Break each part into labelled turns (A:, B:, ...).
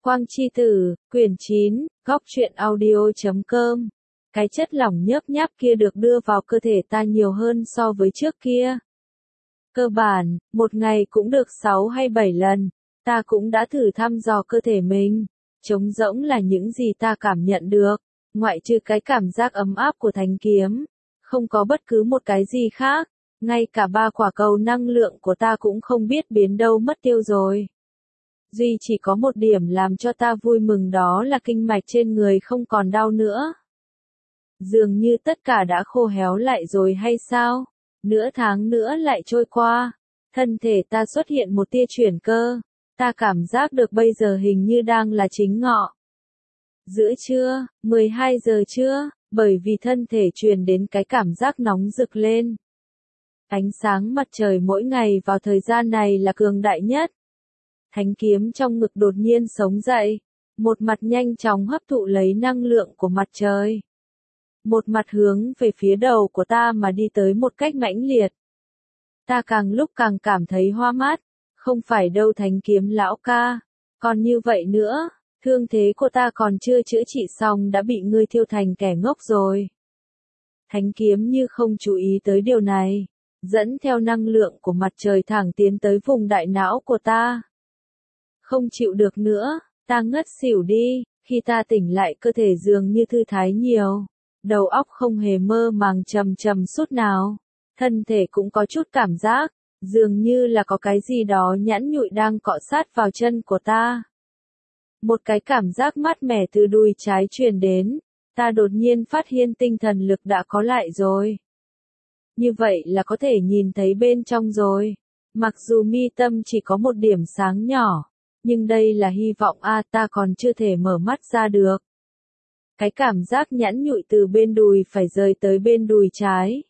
A: Quang Chi Tử, quyển 9, góc truyện audio.com. Cái chất lỏng nhớp nháp kia được đưa vào cơ thể ta nhiều hơn so với trước kia. Cơ bản, một ngày cũng được 6 hay 7 lần, ta cũng đã thử thăm dò cơ thể mình. Trống rỗng là những gì ta cảm nhận được, ngoại trừ cái cảm giác ấm áp của thanh kiếm. Không có bất cứ một cái gì khác, ngay cả 3 quả cầu năng lượng của ta cũng không biết biến đâu mất tiêu rồi. Duy chỉ có một điểm làm cho ta vui mừng, đó là kinh mạch trên người không còn đau nữa. Dường như tất cả đã khô héo lại rồi hay sao? Nửa tháng nữa lại trôi qua, thân thể ta xuất hiện một tia chuyển cơ, ta cảm giác được bây giờ hình như đang là chính ngọ. Giữa trưa, 12 giờ trưa, bởi vì thân thể truyền đến cái cảm giác nóng rực lên. Ánh sáng mặt trời mỗi ngày vào thời gian này là cường đại nhất. Thánh kiếm trong ngực đột nhiên sống dậy, một mặt nhanh chóng hấp thụ lấy năng lượng của mặt trời. Một mặt hướng về phía đầu của ta mà đi tới một cách mãnh liệt. Ta càng lúc càng cảm thấy hoa mắt, không phải đâu thánh kiếm lão ca, còn như vậy nữa, thương thế của ta còn chưa chữa trị xong đã bị ngươi thiêu thành kẻ ngốc rồi. Thánh kiếm như không chú ý tới điều này, dẫn theo năng lượng của mặt trời thẳng tiến tới vùng đại não của ta. Không chịu được nữa, ta ngất xỉu đi, khi ta tỉnh lại cơ thể dường như thư thái nhiều, đầu óc không hề mơ màng trầm trầm chút nào, thân thể cũng có chút cảm giác, dường như là có cái gì đó nhẵn nhụi đang cọ sát vào chân của ta. Một cái cảm giác mát mẻ từ đùi trái truyền đến, ta đột nhiên phát hiện tinh thần lực đã có lại rồi. Như vậy là có thể nhìn thấy bên trong rồi, mặc dù mi tâm chỉ có một điểm sáng nhỏ. Nhưng đây là hy vọng ta còn chưa thể mở mắt ra được. Cái cảm giác nhẵn nhụi từ bên đùi phải rời tới bên đùi trái.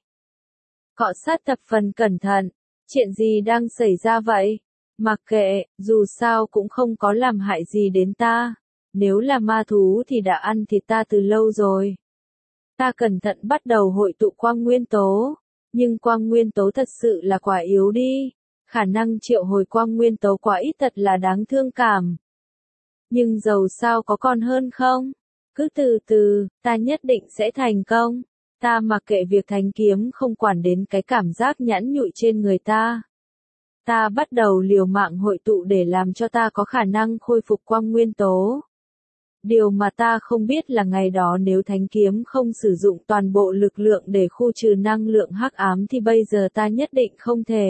A: Cọ sát thập phần cẩn thận, chuyện gì đang xảy ra vậy? Mặc kệ, dù sao cũng không có làm hại gì đến ta. Nếu là ma thú thì đã ăn thịt ta từ lâu rồi. Ta cẩn thận bắt đầu hội tụ quang nguyên tố. Nhưng quang nguyên tố thật sự là quá yếu đi. Khả năng triệu hồi quang nguyên tố quá ít thật là đáng thương cảm. Nhưng dầu sao có còn hơn không? Cứ từ từ, ta nhất định sẽ thành công. Ta mặc kệ việc thanh kiếm không quản đến cái cảm giác nhẵn nhụi trên người ta. Ta bắt đầu liều mạng hội tụ để làm cho ta có khả năng khôi phục quang nguyên tố. Điều mà ta không biết là ngày đó nếu thanh kiếm không sử dụng toàn bộ lực lượng để khu trừ năng lượng hắc ám thì bây giờ ta nhất định không thể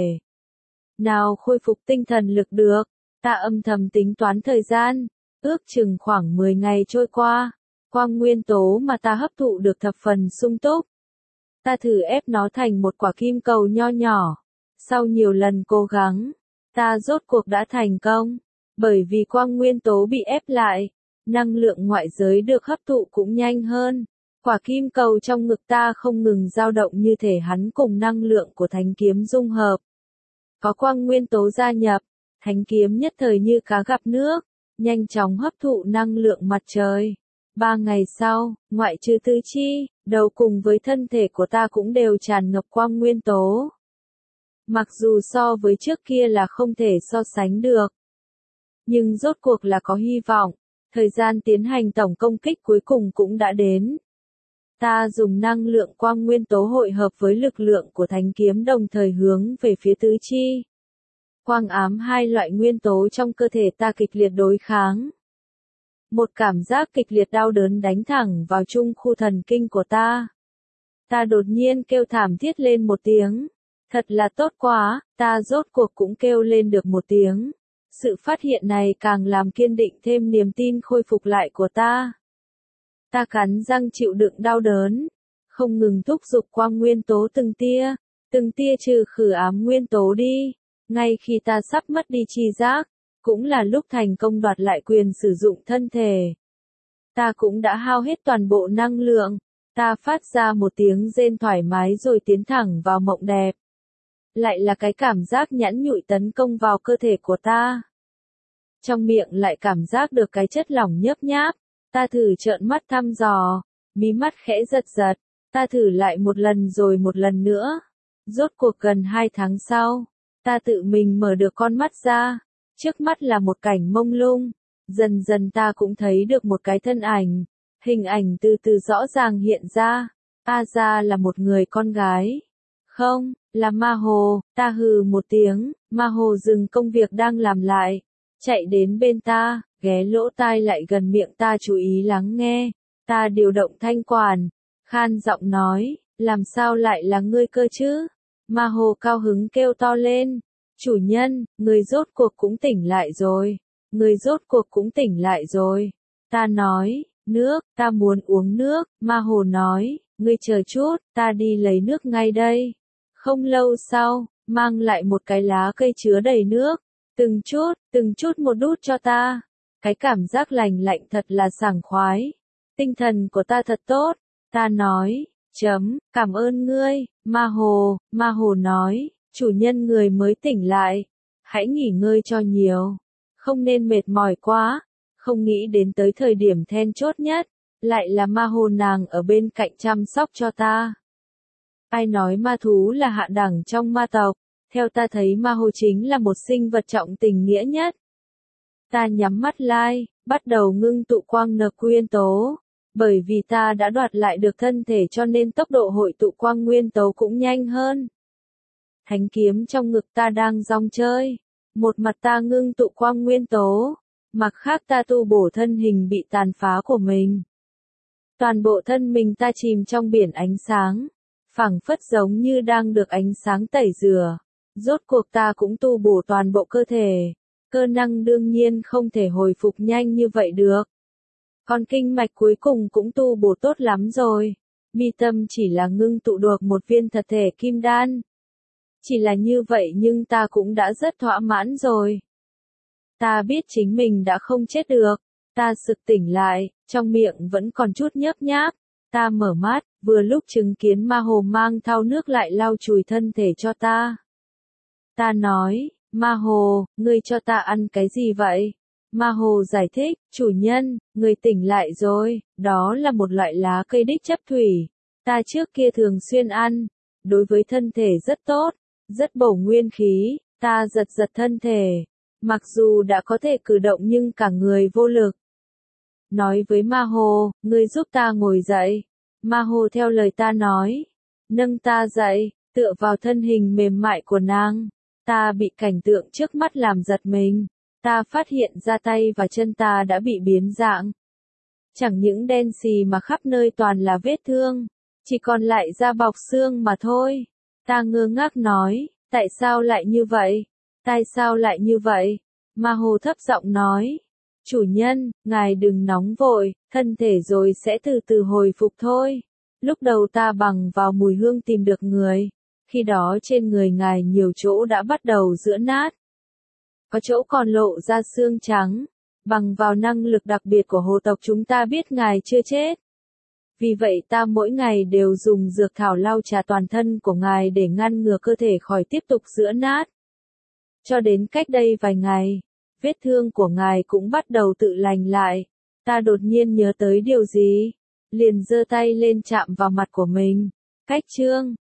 A: nào khôi phục tinh thần lực được. Ta âm thầm tính toán thời gian, ước chừng khoảng 10 ngày trôi qua, quang nguyên tố mà ta hấp thụ được thập phần sung túc. Ta thử ép nó thành một quả kim cầu nho nhỏ. Sau nhiều lần cố gắng, ta rốt cuộc đã thành công. Bởi vì quang nguyên tố bị ép lại, năng lượng ngoại giới được hấp thụ cũng nhanh hơn. Quả kim cầu trong ngực ta không ngừng dao động như thể hắn cùng năng lượng của thánh kiếm dung hợp. Có quang nguyên tố gia nhập, thánh kiếm nhất thời như cá gặp nước, nhanh chóng hấp thụ năng lượng mặt trời. 3 ngày sau, ngoại trừ tứ chi, đầu cùng với thân thể của ta cũng đều tràn ngập quang nguyên tố. Mặc dù so với trước kia là không thể so sánh được, nhưng rốt cuộc là có hy vọng. Thời gian tiến hành tổng công kích cuối cùng cũng đã đến. Ta dùng năng lượng quang nguyên tố hội hợp với lực lượng của thánh kiếm đồng thời hướng về phía tứ chi. Quang ám hai loại nguyên tố trong cơ thể ta kịch liệt đối kháng. Một cảm giác kịch liệt đau đớn đánh thẳng vào trung khu thần kinh của ta. Ta đột nhiên kêu thảm thiết lên một tiếng. Thật là tốt quá, ta rốt cuộc cũng kêu lên được một tiếng. Sự phát hiện này càng làm kiên định thêm niềm tin khôi phục lại của ta. Ta cắn răng chịu đựng đau đớn, không ngừng thúc giục quang nguyên tố từng tia trừ khử ám nguyên tố đi. Ngay khi ta sắp mất đi tri giác, cũng là lúc thành công đoạt lại quyền sử dụng thân thể. Ta cũng đã hao hết toàn bộ năng lượng, ta phát ra một tiếng rên thoải mái rồi tiến thẳng vào mộng đẹp. Lại là cái cảm giác nhẵn nhụi tấn công vào cơ thể của ta. Trong miệng lại cảm giác được cái chất lỏng nhớp nháp, ta thử trợn mắt thăm dò, mí mắt khẽ giật giật, ta thử lại một lần rồi một lần nữa. Rốt cuộc gần 2 tháng sau, ta tự mình mở được con mắt ra, trước mắt là một cảnh mông lung, Dần dần ta cũng thấy được một cái thân ảnh. Hình ảnh từ từ rõ ràng hiện ra. Ra là một người con gái. Không, là Ma Hồ. Ta hừ một tiếng, Ma Hồ dừng công việc đang làm lại. Chạy đến bên ta, ghé lỗ tai lại gần miệng ta chú ý lắng nghe. Ta điều động thanh quản. Khan giọng nói, làm sao lại là ngươi cơ chứ? Ma Hồ cao hứng kêu to lên. Chủ nhân, người rốt cuộc cũng tỉnh lại rồi. Người rốt cuộc cũng tỉnh lại rồi. Ta nói, nước, ta muốn uống nước. Ma Hồ nói, ngươi chờ chút, ta đi lấy nước ngay đây. Không lâu sau, mang lại một cái lá cây chứa đầy nước. Từng chút một đút cho ta. Cái cảm giác lành lạnh thật là sảng khoái. Tinh thần của ta thật tốt. Ta nói, cảm ơn ngươi, Ma Hồ nói, chủ nhân người mới tỉnh lại. Hãy nghỉ ngơi cho nhiều. Không nên mệt mỏi quá. Không nghĩ đến tới thời điểm then chốt nhất. Lại là Ma Hồ nàng ở bên cạnh chăm sóc cho ta. Ai nói ma thú là hạ đẳng trong ma tộc. Theo ta thấy Ma Hồ chính là một sinh vật trọng tình nghĩa nhất. Ta nhắm mắt lại, bắt đầu ngưng tụ quang nờ nguyên tố. Bởi vì ta đã đoạt lại được thân thể cho nên tốc độ hội tụ quang nguyên tố cũng nhanh hơn. Thánh kiếm trong ngực ta đang rong chơi. Một mặt ta ngưng tụ quang nguyên tố. Mặt khác ta tu bổ thân hình bị tàn phá của mình. Toàn bộ thân mình ta chìm trong biển ánh sáng. Phảng phất giống như đang được ánh sáng tẩy rửa. Rốt cuộc ta cũng tu bổ toàn bộ cơ thể. Cơ năng đương nhiên không thể hồi phục nhanh như vậy được. Còn kinh mạch cuối cùng cũng tu bổ tốt lắm rồi. Mi tâm chỉ là ngưng tụ được một viên thật thể kim đan. Chỉ là như vậy nhưng ta cũng đã rất thỏa mãn rồi. Ta biết chính mình đã không chết được. Ta sực tỉnh lại, trong miệng vẫn còn chút nhớp nháp. Ta mở mắt, vừa lúc chứng kiến Ma Hồ mang thau nước lại lau chùi thân thể cho ta. Ta nói, Ma Hồ, ngươi cho ta ăn cái gì vậy? Ma Hồ giải thích, chủ nhân, người tỉnh lại rồi, đó là một loại lá cây đích chấp thủy. Ta trước kia thường xuyên ăn, đối với thân thể rất tốt, rất bổ nguyên khí, ta giật giật thân thể. Mặc dù đã có thể cử động nhưng cả người vô lực. Nói với Ma Hồ, ngươi giúp ta ngồi dậy. Ma Hồ theo lời ta nói, nâng ta dậy, tựa vào thân hình mềm mại của nàng. Ta bị cảnh tượng trước mắt làm giật mình. Ta phát hiện ra tay và chân ta đã bị biến dạng. Chẳng những đen xì mà khắp nơi toàn là vết thương. Chỉ còn lại da bọc xương mà thôi. Ta ngơ ngác nói, tại sao lại như vậy? Tại sao lại như vậy? Ma Hồ thấp giọng nói, chủ nhân, ngài đừng nóng vội, thân thể rồi sẽ từ từ hồi phục thôi. Lúc đầu ta bằng vào mùi hương tìm được người. Khi đó trên người ngài nhiều chỗ đã bắt đầu giữa nát. Có chỗ còn lộ ra xương trắng. Bằng vào năng lực đặc biệt của hồ tộc chúng ta biết ngài chưa chết. Vì vậy ta mỗi ngày đều dùng dược thảo lau chà toàn thân của ngài để ngăn ngừa cơ thể khỏi tiếp tục giữa nát. Cho đến cách đây vài ngày, vết thương của ngài cũng bắt đầu tự lành lại. Ta đột nhiên nhớ tới điều gì, liền giơ tay lên chạm vào mặt của mình. Cách chương